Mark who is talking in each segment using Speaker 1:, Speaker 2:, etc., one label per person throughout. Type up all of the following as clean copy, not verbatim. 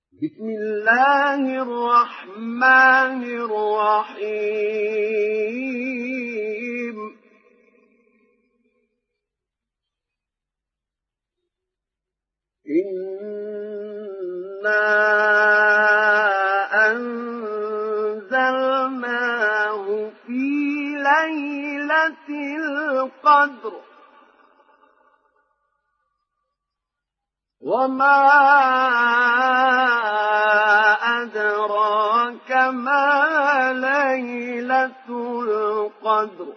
Speaker 1: بسم الله الرحمن الرحيم إنا أنزلناه في ليلة القدر وما أدراك ما ليلة القدر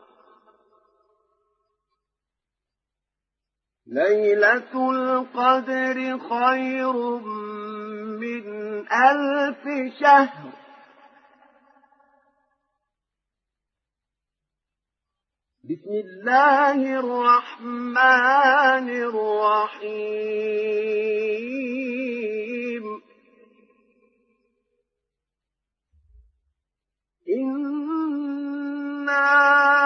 Speaker 1: ليلة القدر خير من 1000 شهر بسم الله الرحمن الرحيم إنا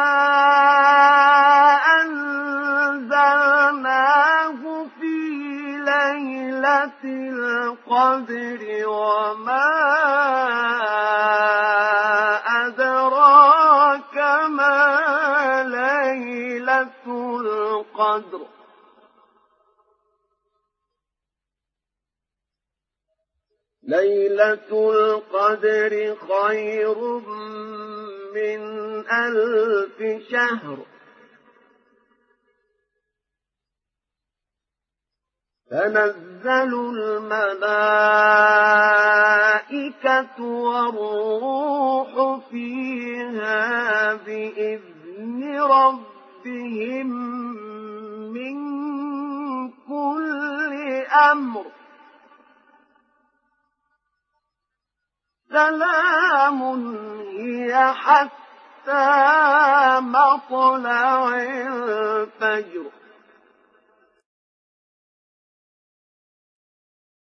Speaker 1: أنزلناه في ليلة القدر وما أدراك ما ليلة القدر ليلة القدر خير من 1000 شهر تنزل الملائكة والروح فيها بإذن ربهم من كل أمر سلام هي حتى مطلع الفجر